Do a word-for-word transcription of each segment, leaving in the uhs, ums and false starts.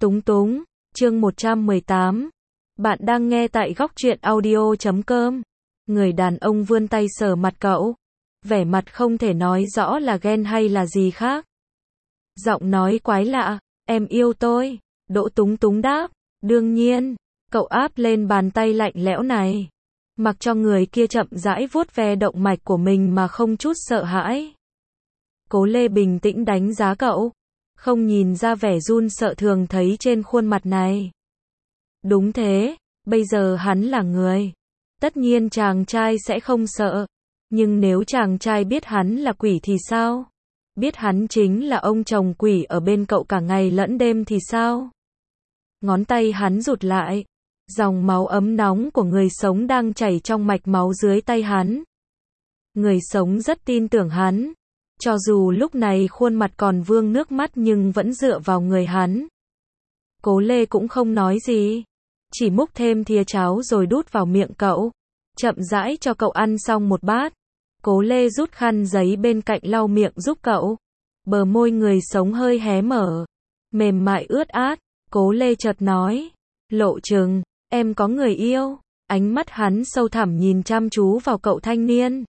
Túng túng, chương một trăm mười tám. Bạn đang nghe tại góc truyện audio chấm com. Người đàn ông vươn tay sờ mặt cậu. Vẻ mặt không thể nói rõ là ghen hay là gì khác. Giọng nói quái lạ, em yêu tôi. Đỗ Túng Túng đáp, đương nhiên. Cậu áp lên bàn tay lạnh lẽo này. Mặc cho người kia chậm rãi vuốt ve động mạch của mình mà không chút sợ hãi. Cố Lê bình tĩnh đánh giá cậu. Không nhìn ra vẻ run sợ thường thấy trên khuôn mặt này. Đúng thế, bây giờ hắn là người. Tất nhiên chàng trai sẽ không sợ. Nhưng nếu chàng trai biết hắn là quỷ thì sao? Biết hắn chính là ông chồng quỷ ở bên cậu cả ngày lẫn đêm thì sao? Ngón tay hắn rụt lại. Dòng máu ấm nóng của người sống đang chảy trong mạch máu dưới tay hắn. Người sống rất tin tưởng hắn. Cho dù lúc này khuôn mặt còn vương nước mắt nhưng vẫn dựa vào người hắn. Cố Lê cũng không nói gì. Chỉ múc thêm thìa cháo rồi đút vào miệng cậu. Chậm rãi cho cậu ăn xong một bát. Cố Lê rút khăn giấy bên cạnh lau miệng giúp cậu. Bờ môi người sống hơi hé mở. Mềm mại ướt át. Cố Lê chợt nói. Lộ chừng, em có người yêu. Ánh mắt hắn sâu thẳm nhìn chăm chú vào cậu thanh niên.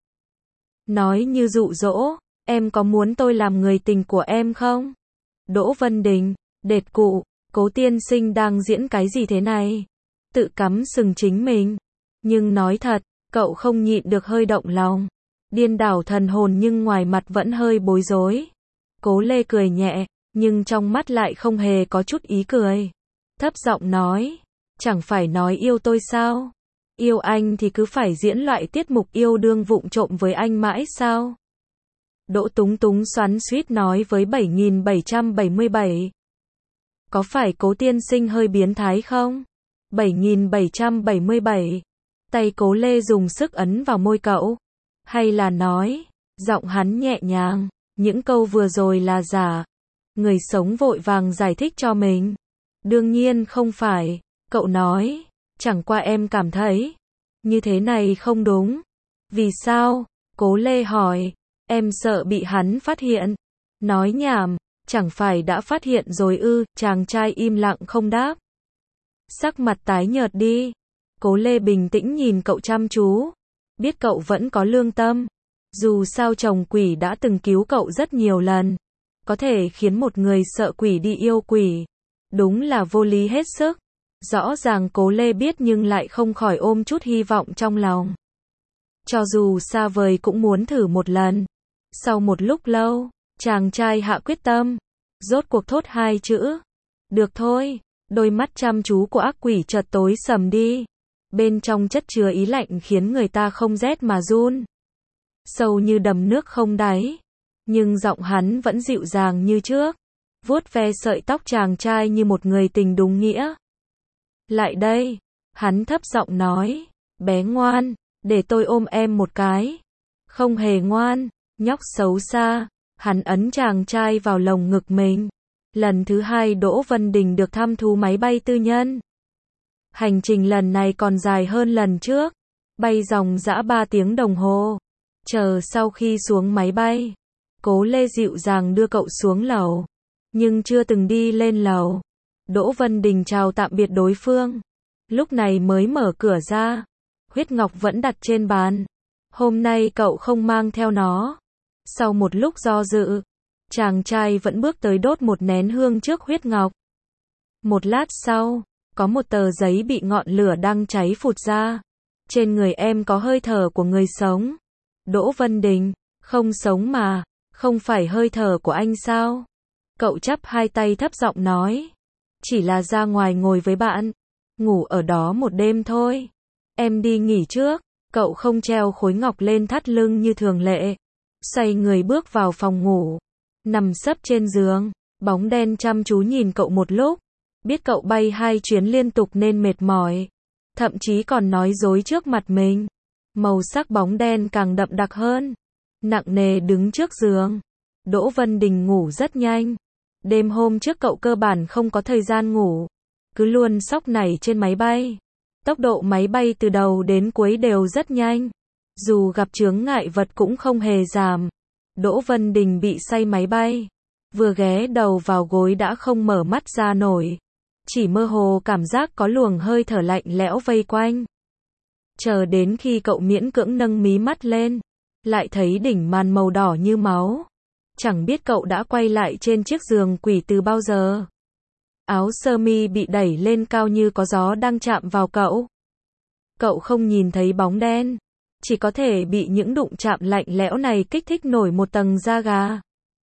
Nói như dụ dỗ. Em có muốn tôi làm người tình của em không? Đỗ Vân Đình, đệt cụ, Cố tiên sinh đang diễn cái gì thế này? Tự cắm sừng chính mình. Nhưng nói thật, cậu không nhịn được hơi động lòng. Điên đảo thần hồn nhưng ngoài mặt vẫn hơi bối rối. Cố Lê cười nhẹ, nhưng trong mắt lại không hề có chút ý cười. Thấp giọng nói, chẳng phải nói yêu tôi sao? Yêu anh thì cứ phải diễn loại tiết mục yêu đương vụng trộm với anh mãi sao? Đỗ Túng Túng xoắn xuýt nói với bảy nghìn bảy trăm bảy mươi bảy. Có phải Cố tiên sinh hơi biến thái không? bảy nghìn bảy trăm bảy mươi bảy. Tay Cố Lê dùng sức ấn vào môi cậu. Hay là nói, giọng hắn nhẹ nhàng, những câu vừa rồi là giả. Người sống vội vàng giải thích cho mình. Đương nhiên không phải, cậu nói, chẳng qua em cảm thấy, như thế này không đúng. Vì sao? Cố Lê hỏi. Em sợ bị hắn phát hiện. Nói nhảm, chẳng phải đã phát hiện rồi ư? Chàng trai im lặng không đáp. Sắc mặt tái nhợt đi. Cố Lê bình tĩnh nhìn cậu chăm chú. Biết cậu vẫn có lương tâm. Dù sao chồng quỷ đã từng cứu cậu rất nhiều lần. Có thể khiến một người sợ quỷ đi yêu quỷ. Đúng là vô lý hết sức. Rõ ràng Cố Lê biết nhưng lại không khỏi ôm chút hy vọng trong lòng. Cho dù xa vời cũng muốn thử một lần. Sau một lúc lâu, chàng trai hạ quyết tâm. Rốt cuộc thốt hai chữ. Được thôi. Đôi mắt chăm chú của ác quỷ chợt tối sầm đi. Bên trong chất chứa ý lạnh khiến người ta không rét mà run. Sâu như đầm nước không đáy. Nhưng giọng hắn vẫn dịu dàng như trước. Vuốt ve sợi tóc chàng trai như một người tình đúng nghĩa. Lại đây. Hắn thấp giọng nói. Bé ngoan, để tôi ôm em một cái. Không hề ngoan. Nhóc xấu xa. Hắn ấn chàng trai vào lồng ngực mình. Lần thứ hai Đỗ Vân Đình được thăm thú máy bay tư nhân. Hành trình lần này còn dài hơn lần trước. Bay dòng dã ba tiếng đồng hồ. Chờ sau khi xuống máy bay. Cố Lê dịu dàng đưa cậu xuống lầu. Nhưng chưa từng đi lên lầu. Đỗ Vân Đình chào tạm biệt đối phương. Lúc này mới mở cửa ra. Huyết ngọc vẫn đặt trên bàn. Hôm nay cậu không mang theo nó. Sau một lúc do dự, chàng trai vẫn bước tới đốt một nén hương trước huyết ngọc. Một lát sau, có một tờ giấy bị ngọn lửa đang cháy phụt ra. Trên người em có hơi thở của người sống. Đỗ Vân Đình, không sống mà, không phải hơi thở của anh sao? Cậu chắp hai tay thấp giọng nói. Chỉ là ra ngoài ngồi với bạn. Ngủ ở đó một đêm thôi. Em đi nghỉ trước. Cậu không treo khối ngọc lên thắt lưng như thường lệ. Xoay người bước vào phòng ngủ. Nằm sấp trên giường. Bóng đen chăm chú nhìn cậu một lúc. Biết cậu bay hai chuyến liên tục nên mệt mỏi. Thậm chí còn nói dối trước mặt mình. Màu sắc bóng đen càng đậm đặc hơn. Nặng nề đứng trước giường. Đỗ Vân Đình ngủ rất nhanh. Đêm hôm trước cậu cơ bản không có thời gian ngủ. Cứ luôn sóc nảy trên máy bay. Tốc độ máy bay từ đầu đến cuối đều rất nhanh. Dù gặp chướng ngại vật cũng không hề giảm. Đỗ Vân Đình bị say máy bay. Vừa ghé đầu vào gối đã không mở mắt ra nổi. chỉ mơ hồ cảm giác có luồng hơi thở lạnh lẽo vây quanh. Chờ đến khi cậu miễn cưỡng nâng mí mắt lên, lại thấy đỉnh màn màu đỏ như máu. Chẳng biết cậu đã quay lại trên chiếc giường quỷ từ bao giờ. Áo sơ mi bị đẩy lên cao như có gió đang chạm vào cậu. Cậu không nhìn thấy bóng đen, chỉ có thể bị những đụng chạm lạnh lẽo này kích thích nổi một tầng da gà.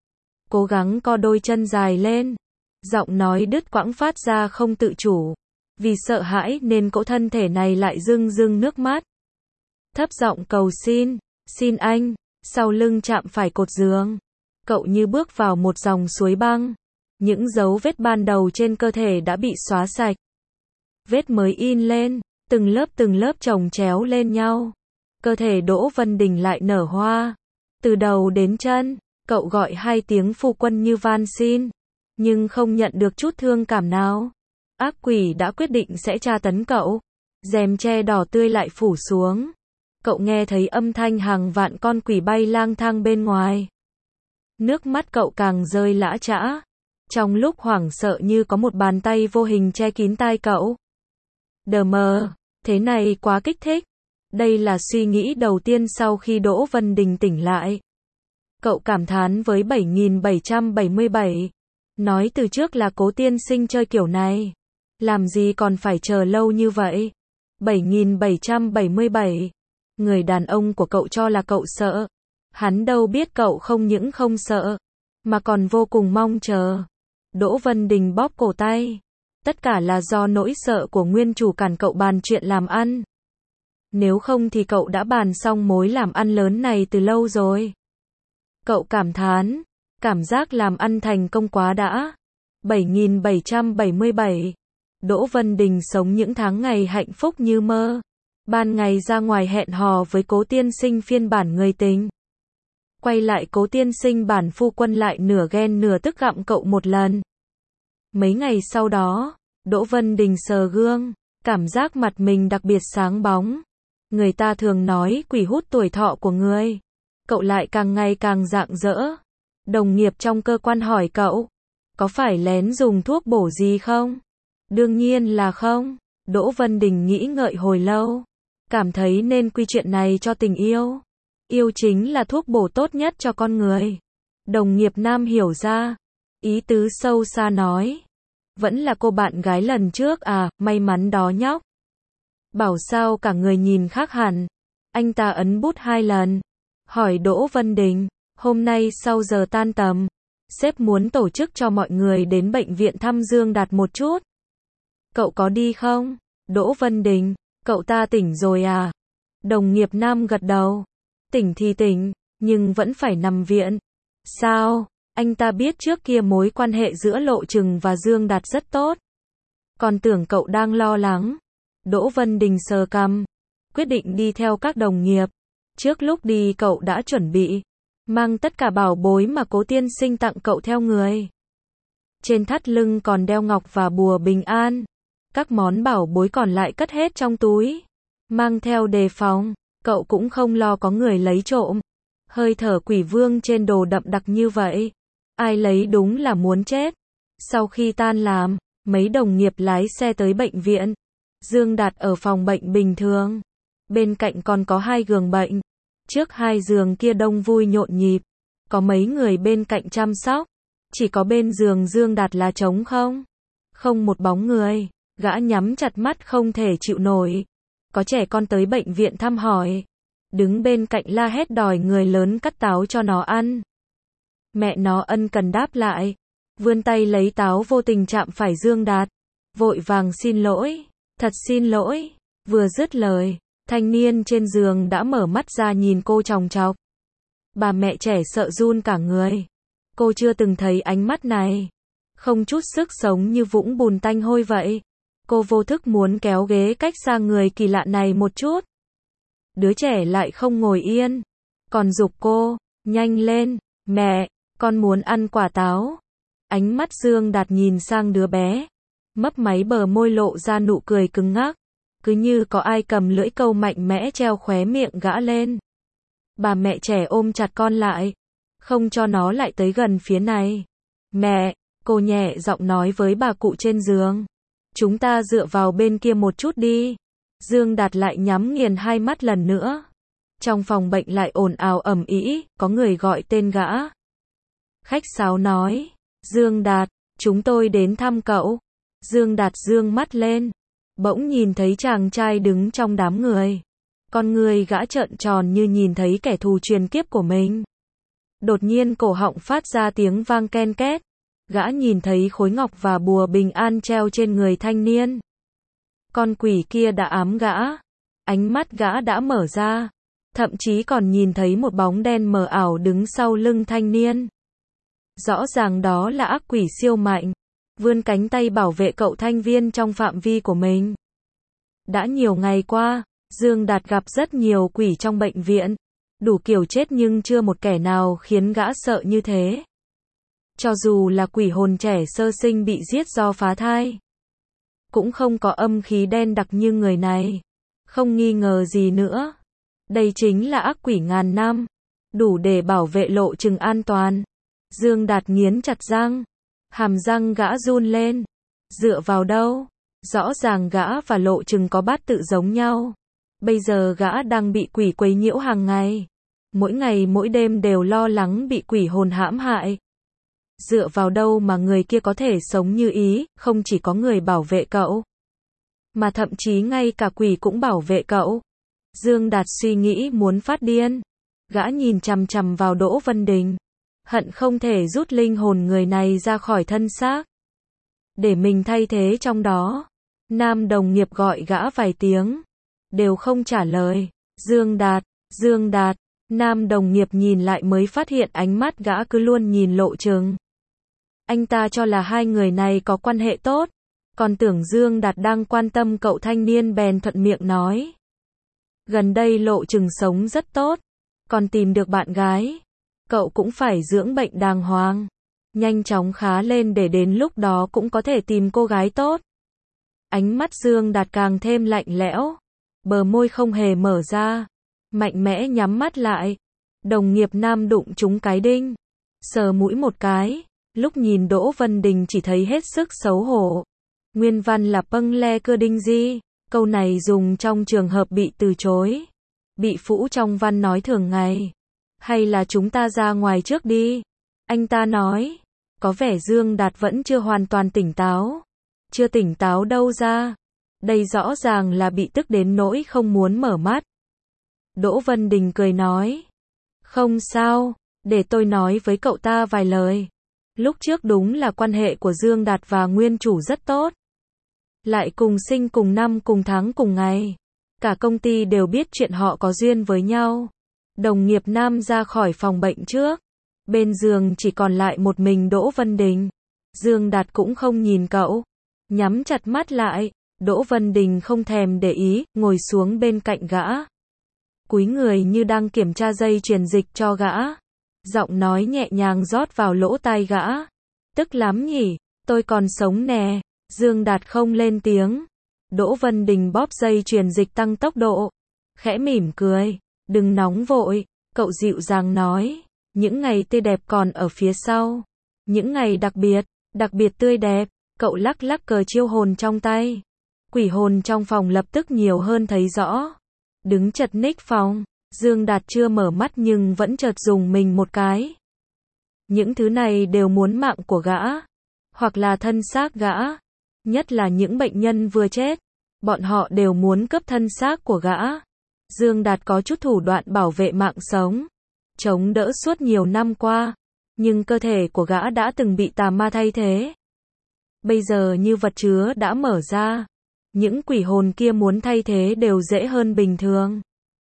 Cố gắng co đôi chân dài lên, giọng nói đứt quãng phát ra không tự chủ. Vì sợ hãi nên cỗ thân thể này lại rưng rưng nước mắt. Thấp giọng cầu xin, xin anh, sau lưng chạm phải cột giường. Cậu như bước vào một dòng suối băng. Những dấu vết ban đầu trên cơ thể đã bị xóa sạch. Vết mới in lên, từng lớp từng lớp chồng chéo lên nhau. Cơ thể Đỗ Vân Đình lại nở hoa. Từ đầu đến chân, cậu gọi hai tiếng phu quân như van xin, nhưng không nhận được chút thương cảm nào. Ác quỷ đã quyết định sẽ tra tấn cậu. Rèm tre đỏ tươi lại phủ xuống. Cậu nghe thấy âm thanh hàng vạn con quỷ bay lang thang bên ngoài. Nước mắt cậu càng rơi lã chã. Trong lúc hoảng sợ như có một bàn tay vô hình che kín tai cậu. Đờ mờ, thế này quá kích thích. Đây là suy nghĩ đầu tiên sau khi Đỗ Vân Đình tỉnh lại. Cậu cảm thán với bảy nghìn bảy trăm bảy mươi bảy. Nói từ trước là Cố tiên sinh chơi kiểu này. Làm gì còn phải chờ lâu như vậy? bảy nghìn bảy trăm bảy mươi bảy. Người đàn ông của cậu cho là cậu sợ. Hắn đâu biết cậu không những không sợ, mà còn vô cùng mong chờ. Đỗ Vân Đình bóp cổ tay. Tất cả là do nỗi sợ của nguyên chủ cản cậu bàn chuyện làm ăn. Nếu không thì cậu đã bàn xong mối làm ăn lớn này từ lâu rồi. Cậu cảm thán. Cảm giác làm ăn thành công quá đã. bảy nghìn bảy trăm bảy mươi bảy. Đỗ Vân Đình sống những tháng ngày hạnh phúc như mơ. Ban ngày ra ngoài hẹn hò với Cố tiên sinh phiên bản người tình. Quay lại Cố tiên sinh bản phu quân lại nửa ghen nửa tức gặm cậu một lần. Mấy ngày sau đó, Đỗ Vân Đình sờ gương, cảm giác mặt mình đặc biệt sáng bóng. Người ta thường nói quỷ hút tuổi thọ của người. Cậu lại càng ngày càng rạng rỡ. Đồng nghiệp trong cơ quan hỏi cậu, có phải lén dùng thuốc bổ gì không? Đương nhiên là không. Đỗ Vân Đình nghĩ ngợi hồi lâu, cảm thấy nên quy chuyện này cho tình yêu. Yêu chính là thuốc bổ tốt nhất cho con người. Đồng nghiệp nam hiểu ra, ý tứ sâu xa nói, vẫn là cô bạn gái lần trước à, may mắn đó nhóc. Bảo sao cả người nhìn khác hẳn. Anh ta ấn bút hai lần, hỏi Đỗ Vân Đình, hôm nay sau giờ tan tầm, sếp muốn tổ chức cho mọi người đến bệnh viện thăm Dương Đạt một chút. Cậu có đi không? Đỗ Vân Đình, cậu ta tỉnh rồi à? Đồng nghiệp nam gật đầu. Tỉnh thì tỉnh, nhưng vẫn phải nằm viện. Sao? Anh ta biết trước kia mối quan hệ giữa Lộ Trừng và Dương Đạt rất tốt. Còn tưởng cậu đang lo lắng. Đỗ Vân Đình sờ cằm, quyết định đi theo các đồng nghiệp. Trước lúc đi cậu đã chuẩn bị, mang tất cả bảo bối mà Cố tiên sinh tặng cậu theo người. Trên thắt lưng còn đeo ngọc và bùa bình an. Các món bảo bối còn lại cất hết trong túi. Mang theo đề phòng, cậu cũng không lo có người lấy trộm. Hơi thở quỷ vương trên đồ đậm đặc như vậy. Ai lấy đúng là muốn chết. Sau khi tan làm, mấy đồng nghiệp lái xe tới bệnh viện. Dương Đạt ở phòng bệnh bình thường. Bên cạnh còn có hai giường bệnh. Trước hai giường kia đông vui nhộn nhịp. Có mấy người bên cạnh chăm sóc. Chỉ có bên giường Dương Đạt là trống không. Không một bóng người. Gã nhắm chặt mắt không thể chịu nổi. Có trẻ con tới bệnh viện thăm hỏi. Đứng bên cạnh la hét đòi người lớn cắt táo cho nó ăn. Mẹ nó ân cần đáp lại. Vươn tay lấy táo vô tình chạm phải Dương Đạt. Vội vàng xin lỗi. Thật xin lỗi. Vừa dứt lời, thanh niên trên giường đã mở mắt ra nhìn cô chòng chọc. Bà mẹ trẻ sợ run cả người. Cô chưa từng thấy ánh mắt này. Không chút sức sống như vũng bùn tanh hôi vậy. Cô vô thức muốn kéo ghế cách xa người kỳ lạ này một chút. Đứa trẻ lại không ngồi yên. Còn giục cô, nhanh lên, mẹ, con muốn ăn quả táo. Ánh mắt Dương Đạt nhìn sang đứa bé. Mấp máy bờ môi lộ ra nụ cười cứng ngắc. Cứ như có ai cầm lưỡi câu mạnh mẽ treo khóe miệng gã lên. Bà mẹ trẻ ôm chặt con lại. Không cho nó lại tới gần phía này. Mẹ, cô nhẹ giọng nói với bà cụ trên giường. Chúng ta dựa vào bên kia một chút đi. Dương Đạt lại nhắm nghiền hai mắt lần nữa. Trong phòng bệnh lại ồn ào ầm ĩ, có người gọi tên gã. Khách sáo nói, Dương Đạt, chúng tôi đến thăm cậu. Dương Đạt dương mắt lên, bỗng nhìn thấy chàng trai đứng trong đám người. Con người gã trợn tròn như nhìn thấy kẻ thù truyền kiếp của mình. Đột nhiên cổ họng phát ra tiếng vang ken két. Gã nhìn thấy khối ngọc và bùa bình an treo trên người thanh niên. Con quỷ kia đã ám gã. Ánh mắt gã đã mở ra. Thậm chí còn nhìn thấy một bóng đen mờ ảo đứng sau lưng thanh niên. Rõ ràng đó là ác quỷ siêu mạnh. Vươn cánh tay bảo vệ cậu thanh viên trong phạm vi của mình. Đã nhiều ngày qua, Dương Đạt gặp rất nhiều quỷ trong bệnh viện. Đủ kiểu chết nhưng chưa một kẻ nào khiến gã sợ như thế. Cho dù là quỷ hồn trẻ sơ sinh bị giết do phá thai, cũng không có âm khí đen đặc như người này. Không nghi ngờ gì nữa. Đây chính là ác quỷ ngàn năm. Đủ để bảo vệ lộ trình an toàn. Dương Đạt nghiến chặt răng. Hàm răng gã run lên. Dựa vào đâu? Rõ ràng gã và lộ trình có bát tự giống nhau. Bây giờ gã đang bị quỷ quấy nhiễu hàng ngày. Mỗi ngày mỗi đêm đều lo lắng bị quỷ hồn hãm hại. Dựa vào đâu mà người kia có thể sống như ý, không chỉ có người bảo vệ cậu, mà thậm chí ngay cả quỷ cũng bảo vệ cậu. Dương Đạt suy nghĩ muốn phát điên. Gã nhìn chằm chằm vào Đỗ Vân Đình. Hận không thể rút linh hồn người này ra khỏi thân xác. Để mình thay thế trong đó. Nam đồng nghiệp gọi gã vài tiếng. Đều không trả lời. Dương Đạt, Dương Đạt. Nam đồng nghiệp nhìn lại mới phát hiện ánh mắt gã cứ luôn nhìn lộ trường. Anh ta cho là hai người này có quan hệ tốt. Còn tưởng Dương Đạt đang quan tâm cậu thanh niên bèn thuận miệng nói. Gần đây lộ trường sống rất tốt. Còn tìm được bạn gái. Cậu cũng phải dưỡng bệnh đàng hoàng. Nhanh chóng khá lên để đến lúc đó cũng có thể tìm cô gái tốt. Ánh mắt Dương Đạt càng thêm lạnh lẽo. Bờ môi không hề mở ra. Mạnh mẽ nhắm mắt lại. Đồng nghiệp nam đụng trúng cái đinh. Sờ mũi một cái. Lúc nhìn Đỗ Vân Đình chỉ thấy hết sức xấu hổ. Nguyên văn là pâng le cưa đinh gì. Câu này dùng trong trường hợp bị từ chối. Bị phũ trong văn nói thường ngày. Hay là chúng ta ra ngoài trước đi. Anh ta nói. Có vẻ Dương Đạt vẫn chưa hoàn toàn tỉnh táo. Chưa tỉnh táo đâu ra. Đây rõ ràng là bị tức đến nỗi không muốn mở mắt. Đỗ Vân Đình cười nói. Không sao, để tôi nói với cậu ta vài lời. Lúc trước đúng là quan hệ của Dương Đạt và nguyên chủ rất tốt. Lại cùng sinh cùng năm cùng tháng cùng ngày. Cả công ty đều biết chuyện họ có duyên với nhau. Đồng nghiệp nam ra khỏi phòng bệnh trước. Bên giường chỉ còn lại một mình Đỗ Vân Đình. Dương Đạt cũng không nhìn cậu. Nhắm chặt mắt lại. Đỗ Vân Đình không thèm để ý, ngồi xuống bên cạnh gã. Cúi người như đang kiểm tra dây truyền dịch cho gã. Giọng nói nhẹ nhàng rót vào lỗ tai gã. Tức lắm nhỉ, tôi còn sống nè. Dương Đạt không lên tiếng. Đỗ Vân Đình bóp dây truyền dịch tăng tốc độ. Khẽ mỉm cười. Đừng nóng vội, cậu dịu dàng nói. Những ngày tươi đẹp còn ở phía sau. Những ngày đặc biệt, đặc biệt tươi đẹp. Cậu lắc lắc cờ chiêu hồn trong tay. Quỷ hồn trong phòng lập tức nhiều hơn thấy rõ. Đứng chật ních phòng. Dương Đạt chưa mở mắt nhưng vẫn chợt dùng mình một cái. Những thứ này đều muốn mạng của gã. Hoặc là thân xác gã. Nhất là những bệnh nhân vừa chết. Bọn họ đều muốn cướp thân xác của gã. Dương Đạt có chút thủ đoạn bảo vệ mạng sống. Chống đỡ suốt nhiều năm qua. Nhưng cơ thể của gã đã từng bị tà ma thay thế. Bây giờ như vật chứa đã mở ra. Những quỷ hồn kia muốn thay thế đều dễ hơn bình thường.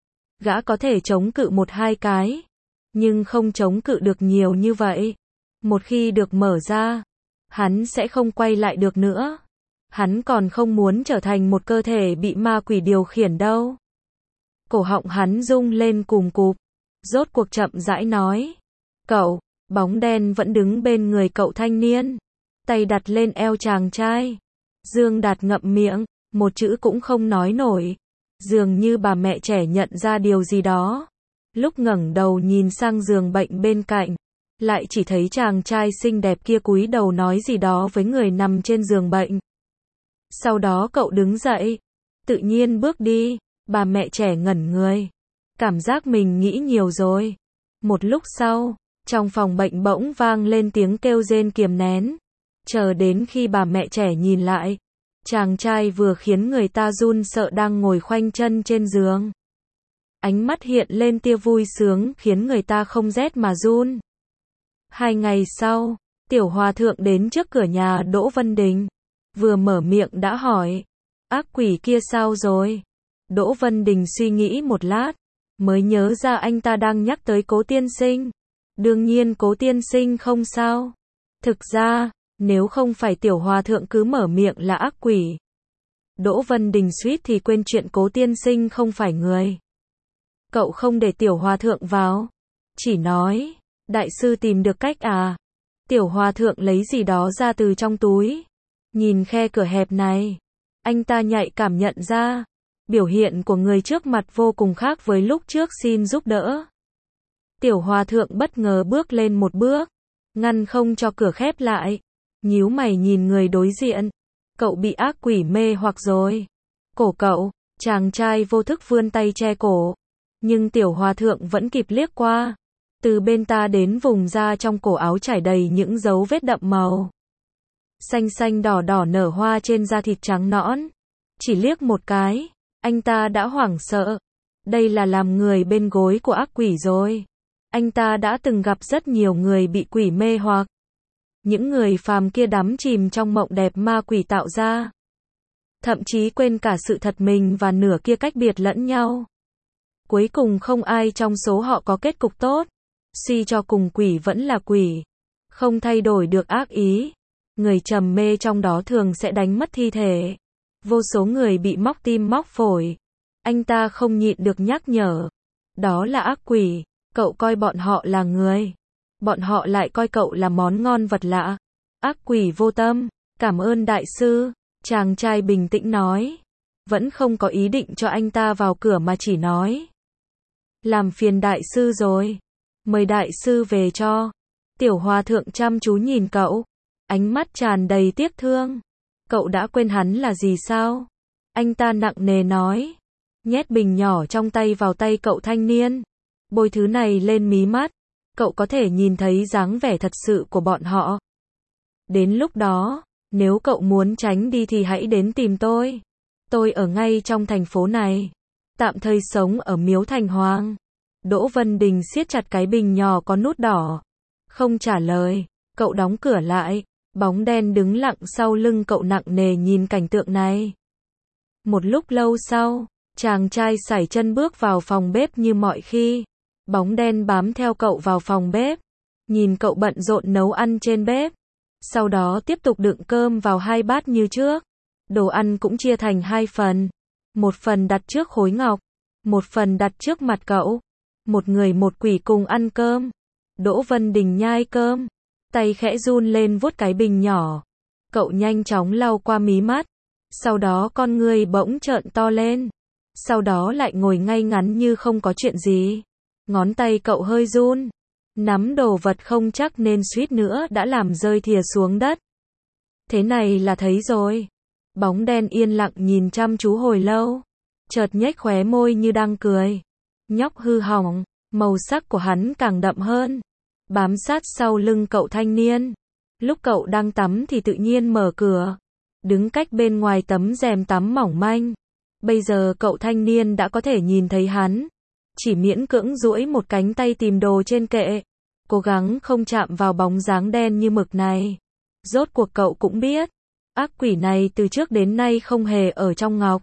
Gã có thể chống cự một hai cái. Nhưng không chống cự được nhiều như vậy. Một khi được mở ra. Hắn sẽ không quay lại được nữa. Hắn còn không muốn trở thành một cơ thể bị ma quỷ điều khiển đâu. Cổ họng hắn rung lên cùm cụp. Rốt cuộc chậm rãi nói. Cậu, bóng đen vẫn đứng bên người cậu thanh niên. Tay đặt lên eo chàng trai. Dương Đạt ngậm miệng. Một chữ cũng không nói nổi. Dường như bà mẹ trẻ nhận ra điều gì đó. Lúc ngẩng đầu nhìn sang giường bệnh bên cạnh. Lại chỉ thấy chàng trai xinh đẹp kia cúi đầu nói gì đó với người nằm trên giường bệnh. Sau đó cậu đứng dậy, tự nhiên bước đi. Bà mẹ trẻ ngẩn người, cảm giác mình nghĩ nhiều rồi. Một lúc sau, trong phòng bệnh bỗng vang lên tiếng kêu rên kiềm nén. Chờ đến khi bà mẹ trẻ nhìn lại, chàng trai vừa khiến người ta run sợ đang ngồi khoanh chân trên giường. Ánh mắt hiện lên tia vui sướng khiến người ta không rét mà run. Hai ngày sau, Tiểu Hòa Thượng đến trước cửa nhà Đỗ Vân Đình. Vừa mở miệng đã hỏi, ác quỷ kia sao rồi? Đỗ Vân Đình suy nghĩ một lát, mới nhớ ra anh ta đang nhắc tới Cố tiên sinh. Đương nhiên Cố tiên sinh không sao. Thực ra, nếu không phải Tiểu Hòa Thượng cứ mở miệng là ác quỷ, Đỗ Vân Đình suýt thì quên chuyện Cố tiên sinh không phải người. Cậu không để Tiểu Hòa Thượng vào, chỉ nói, đại sư tìm được cách à? Tiểu Hòa Thượng lấy gì đó ra từ trong túi. Nhìn khe cửa hẹp này, anh ta nhạy cảm nhận ra, biểu hiện của người trước mặt vô cùng khác với lúc trước xin giúp đỡ. Tiểu Hòa Thượng bất ngờ bước lên một bước, ngăn không cho cửa khép lại, nhíu mày nhìn người đối diện. Cậu bị ác quỷ mê hoặc rồi. Cổ cậu, chàng trai vô thức vươn tay che cổ, nhưng Tiểu Hòa Thượng vẫn kịp liếc qua. Từ bên ta đến vùng da trong cổ áo trải đầy những dấu vết đậm màu. Xanh xanh đỏ đỏ nở hoa trên da thịt trắng nõn. Chỉ liếc một cái, anh ta đã hoảng sợ. Đây là làm người bên gối của ác quỷ rồi. Anh ta đã từng gặp rất nhiều người bị quỷ mê hoặc. Những người phàm kia đắm chìm trong mộng đẹp ma quỷ tạo ra. Thậm chí quên cả sự thật mình và nửa kia cách biệt lẫn nhau. Cuối cùng không ai trong số họ có kết cục tốt. Suy cho cùng quỷ vẫn là quỷ, không thay đổi được ác ý. Người trầm mê trong đó thường sẽ đánh mất thi thể. Vô số người bị móc tim móc phổi. Anh ta không nhịn được nhắc nhở. Đó là ác quỷ, cậu coi bọn họ là người. Bọn họ lại coi cậu là món ngon vật lạ. Ác quỷ vô tâm, cảm ơn đại sư, chàng trai bình tĩnh nói. Vẫn không có ý định cho anh ta vào cửa mà chỉ nói. Làm phiền đại sư rồi. Mời đại sư về cho. Tiểu Hòa Thượng chăm chú nhìn cậu, ánh mắt tràn đầy tiếc thương. Cậu đã quên hắn là gì sao? Anh ta nặng nề nói. Nhét bình nhỏ trong tay vào tay cậu thanh niên. Bôi thứ này lên mí mắt. Cậu có thể nhìn thấy dáng vẻ thật sự của bọn họ. Đến lúc đó, nếu cậu muốn tránh đi thì hãy đến tìm tôi. Tôi ở ngay trong thành phố này. Tạm thời sống ở Miếu Thành Hoàng. Đỗ Vân Đình siết chặt cái bình nhỏ có nút đỏ. Không trả lời, cậu đóng cửa lại. Bóng đen đứng lặng sau lưng cậu nặng nề nhìn cảnh tượng này. Một lúc lâu sau, chàng trai sải chân bước vào phòng bếp như mọi khi. Bóng đen bám theo cậu vào phòng bếp. Nhìn cậu bận rộn nấu ăn trên bếp. Sau đó tiếp tục đựng cơm vào hai bát như trước. Đồ ăn cũng chia thành hai phần. Một phần đặt trước khối ngọc. Một phần đặt trước mặt cậu. Một người một quỷ cùng ăn cơm. Đỗ Vân Đình nhai cơm. Tay khẽ run lên vuốt cái bình nhỏ. Cậu nhanh chóng lau qua mí mắt. Sau đó con ngươi bỗng trợn to lên. Sau đó lại ngồi ngay ngắn như không có chuyện gì. Ngón tay cậu hơi run. Nắm đồ vật không chắc nên suýt nữa đã làm rơi thìa xuống đất. Thế này là thấy rồi. Bóng đen yên lặng nhìn chăm chú hồi lâu. Chợt nhếch khóe môi như đang cười. Nhóc hư hỏng, màu sắc của hắn càng đậm hơn. Bám sát sau lưng cậu thanh niên. Lúc cậu đang tắm thì tự nhiên mở cửa. Đứng cách bên ngoài tấm rèm tắm mỏng manh. Bây giờ cậu thanh niên đã có thể nhìn thấy hắn. Chỉ miễn cưỡng duỗi một cánh tay tìm đồ trên kệ. Cố gắng không chạm vào bóng dáng đen như mực này. Rốt cuộc cậu cũng biết. Ác quỷ này từ trước đến nay không hề ở trong ngọc.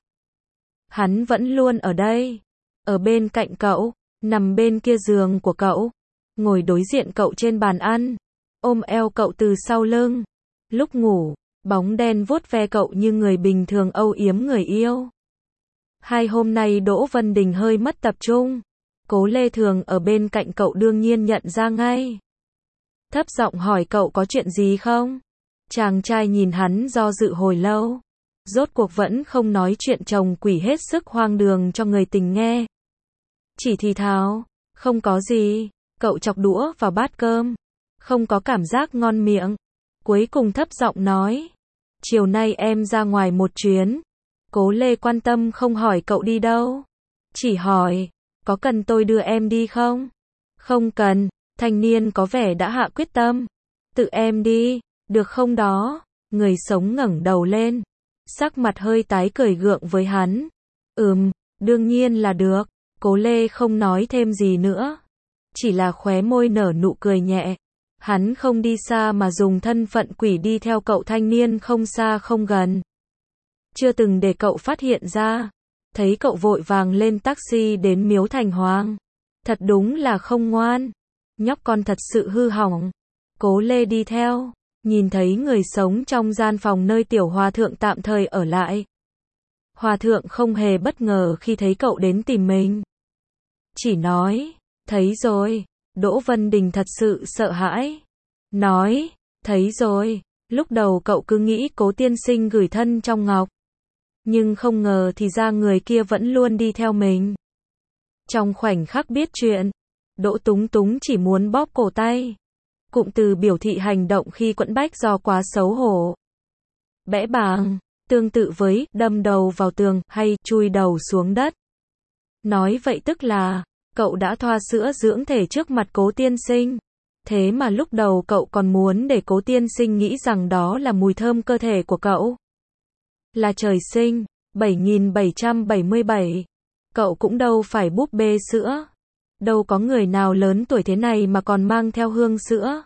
Hắn vẫn luôn ở đây. Ở bên cạnh cậu. Nằm bên kia giường của cậu. Ngồi đối diện cậu trên bàn ăn. Ôm eo cậu từ sau lưng. Lúc ngủ, bóng đen vuốt ve cậu như người bình thường âu yếm người yêu. Hai hôm nay Đỗ Vân Đình hơi mất tập trung. Cố Lê Thường ở bên cạnh cậu đương nhiên nhận ra ngay. Thấp giọng hỏi cậu có chuyện gì không? Chàng trai nhìn hắn do dự hồi lâu. Rốt cuộc vẫn không nói chuyện chồng quỷ hết sức hoang đường cho người tình nghe. Chỉ thì thào, không có gì. Cậu chọc đũa vào bát cơm. Không có cảm giác ngon miệng. Cuối cùng thấp giọng nói. chiều nay em ra ngoài một chuyến. Cố Lê quan tâm không hỏi cậu đi đâu. Chỉ hỏi, có cần tôi đưa em đi không? Không cần, thanh niên có vẻ đã hạ quyết tâm. Tự em đi, được không đó? Người sống ngẩng đầu lên, sắc mặt hơi tái cười gượng với hắn. Ừm, đương nhiên là được. Cố Lê không nói thêm gì nữa, chỉ là khóe môi nở nụ cười nhẹ. Hắn không đi xa mà dùng thân phận quỷ đi theo cậu thanh niên không xa không gần. Chưa từng để cậu phát hiện ra. Thấy cậu vội vàng lên taxi đến Miếu Thành Hoàng. Thật đúng là không ngoan. Nhóc con thật sự hư hỏng. Cố Lê đi theo, nhìn thấy người sống trong gian phòng nơi tiểu hòa thượng tạm thời ở lại. Hòa thượng không hề bất ngờ khi thấy cậu đến tìm mình. Chỉ nói, thấy rồi. Đỗ Vân Đình thật sự sợ hãi. Nói, thấy rồi. Lúc đầu cậu cứ nghĩ Cố tiên sinh gửi thân trong ngọc. Nhưng không ngờ thì ra người kia vẫn luôn đi theo mình. Trong khoảnh khắc biết chuyện, Đỗ Túng Túng chỉ muốn bóp cổ tay. Cụm từ biểu thị hành động khi quẫn bách do quá xấu hổ. Bẽ bàng, tương tự với đâm đầu vào tường hay chui đầu xuống đất. Nói vậy tức là, cậu đã thoa sữa dưỡng thể trước mặt Cố tiên sinh. Thế mà lúc đầu cậu còn muốn để Cố tiên sinh nghĩ rằng đó là mùi thơm cơ thể của cậu. Là trời sinh. bảy nghìn bảy trăm bảy mươi bảy. Cậu cũng đâu phải búp bê sữa. Đâu có người nào lớn tuổi thế này mà còn mang theo hương sữa.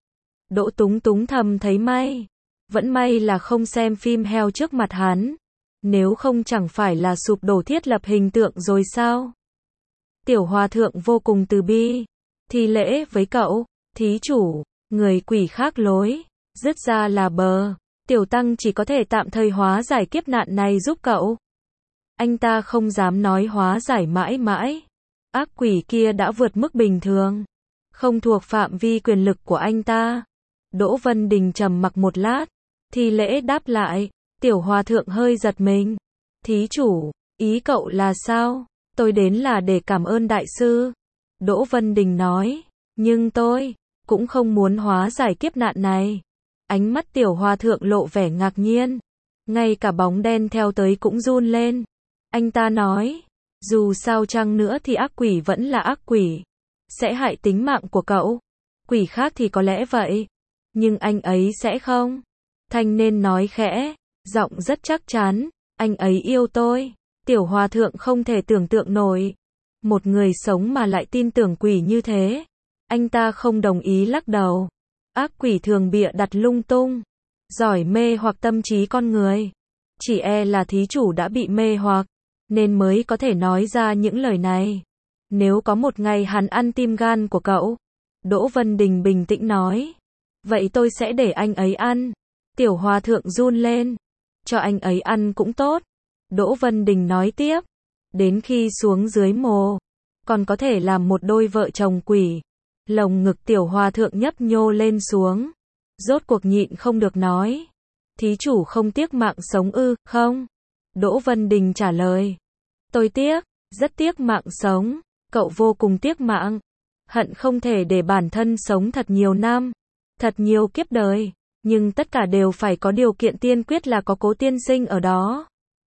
Đỗ Túng Túng thầm thấy may. Vẫn may là không xem phim heo trước mặt hắn. Nếu không chẳng phải là sụp đổ thiết lập hình tượng rồi sao? Tiểu hòa thượng vô cùng từ bi. Thi lễ với cậu. Thí chủ, người quỷ khác lối. Dứt ra là bờ. Tiểu tăng chỉ có thể tạm thời hóa giải kiếp nạn này giúp cậu. Anh ta không dám nói hóa giải mãi mãi. Ác quỷ kia đã vượt mức bình thường. Không thuộc phạm vi quyền lực của anh ta. Đỗ Vân Đình trầm mặc một lát. Thi lễ đáp lại. Tiểu hòa thượng hơi giật mình. Thí chủ, ý cậu là sao? Tôi đến là để cảm ơn đại sư. Đỗ Vân Đình nói. Nhưng tôi cũng không muốn hóa giải kiếp nạn này. Ánh mắt tiểu hòa thượng lộ vẻ ngạc nhiên. Ngay cả bóng đen theo tới cũng run lên. Anh ta nói. Dù sao chăng nữa thì ác quỷ vẫn là ác quỷ. Sẽ hại tính mạng của cậu. Quỷ khác thì có lẽ vậy. Nhưng anh ấy sẽ không. Thanh nên nói khẽ. Giọng rất chắc chắn. Anh ấy yêu tôi. Tiểu hòa thượng không thể tưởng tượng nổi. Một người sống mà lại tin tưởng quỷ như thế. Anh ta không đồng ý lắc đầu. Ác quỷ thường bịa đặt lung tung. Giỏi mê hoặc tâm trí con người. Chỉ e là thí chủ đã bị mê hoặc. Nên mới có thể nói ra những lời này. Nếu có một ngày hắn ăn tim gan của cậu. Đỗ Vân Đình bình tĩnh nói. Vậy tôi sẽ để anh ấy ăn. Tiểu hòa thượng run lên. Cho anh ấy ăn cũng tốt. Đỗ Vân Đình nói tiếp. Đến khi xuống dưới mồ. Còn có thể làm một đôi vợ chồng quỷ. Lồng ngực tiểu hòa thượng nhấp nhô lên xuống. Rốt cuộc nhịn không được nói. Thí chủ không tiếc mạng sống ư, không? Đỗ Vân Đình trả lời. Tôi tiếc, rất tiếc mạng sống. Cậu vô cùng tiếc mạng. Hận không thể để bản thân sống thật nhiều năm. Thật nhiều kiếp đời. Nhưng tất cả đều phải có điều kiện tiên quyết là có Cố tiên sinh ở đó.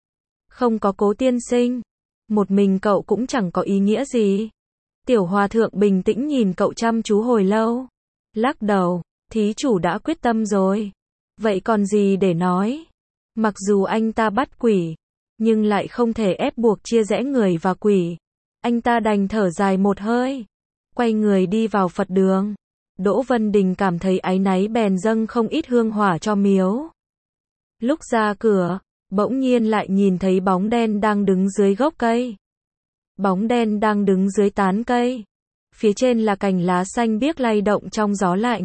Không có Cố tiên sinh. Một mình cậu cũng chẳng có ý nghĩa gì. Tiểu hòa thượng bình tĩnh nhìn cậu chăm chú hồi lâu. Lắc đầu, thí chủ đã quyết tâm rồi. Vậy còn gì để nói? Mặc dù anh ta bắt quỷ, nhưng lại không thể ép buộc chia rẽ người và quỷ. Anh ta đành thở dài một hơi. Quay người đi vào Phật đường. Đỗ Vân Đình cảm thấy áy náy bèn dâng không ít hương hỏa cho miếu. Lúc ra cửa, bỗng nhiên lại nhìn thấy bóng đen đang đứng dưới gốc cây. Bóng đen đang đứng dưới tán cây. Phía trên là cành lá xanh biếc lay động trong gió lạnh.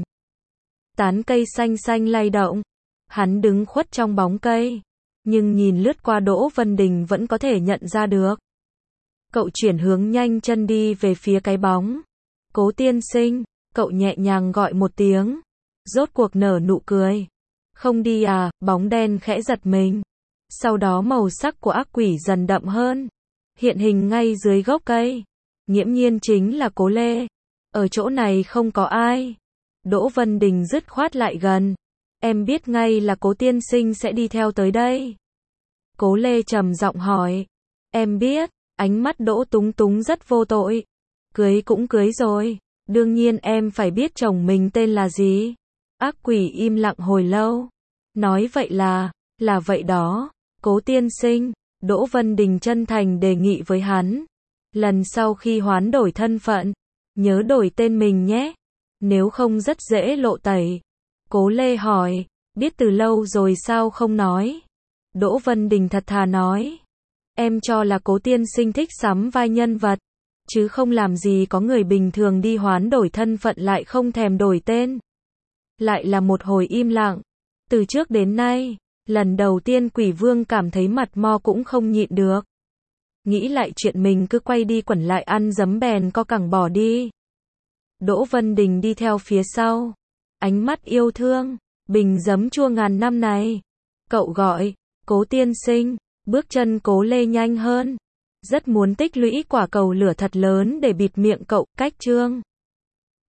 Tán cây xanh xanh lay động. Hắn đứng khuất trong bóng cây. Nhưng nhìn lướt qua Đỗ Vân Đình vẫn có thể nhận ra được. Cậu chuyển hướng nhanh chân đi về phía cái bóng. Cố tiên sinh, cậu nhẹ nhàng gọi một tiếng. Rốt cuộc nở nụ cười. Không đi à, bóng đen khẽ giật mình. Sau đó màu sắc của ác quỷ dần đậm hơn. Hiện hình ngay dưới gốc cây. Nghiễm nhiên chính là Cố Lê. Ở chỗ này không có ai. Đỗ Vân Đình dứt khoát lại gần. Em biết ngay là Cố tiên sinh sẽ đi theo tới đây. Cố Lê trầm giọng hỏi. Em biết, ánh mắt Đỗ Túng Túng rất vô tội. Cưới cũng cưới rồi, đương nhiên em phải biết chồng mình tên là gì. Ác quỷ im lặng hồi lâu. Nói vậy là, là vậy đó, Cố tiên sinh, Đỗ Vân Đình chân thành đề nghị với hắn. Lần sau khi hoán đổi thân phận, nhớ đổi tên mình nhé, nếu không rất dễ lộ tẩy. Cố Lê hỏi, biết từ lâu rồi sao không nói? Đỗ Vân Đình thật thà nói, em cho là Cố tiên sinh thích sắm vai nhân vật, chứ không làm gì có người bình thường đi hoán đổi thân phận lại không thèm đổi tên. Lại là một hồi im lặng. Từ trước đến nay, lần đầu tiên Quỷ Vương cảm thấy mặt mo cũng không nhịn được. Nghĩ lại chuyện mình cứ quay đi quẩn lại ăn dấm bèn co cẳng bỏ đi. Đỗ Vân Đình đi theo phía sau. Ánh mắt yêu thương, bình giấm chua ngàn năm này. Cậu gọi, Cố tiên sinh, bước chân Cố Lê nhanh hơn. Rất muốn tích lũy quả cầu lửa thật lớn để bịt miệng cậu, cách chương.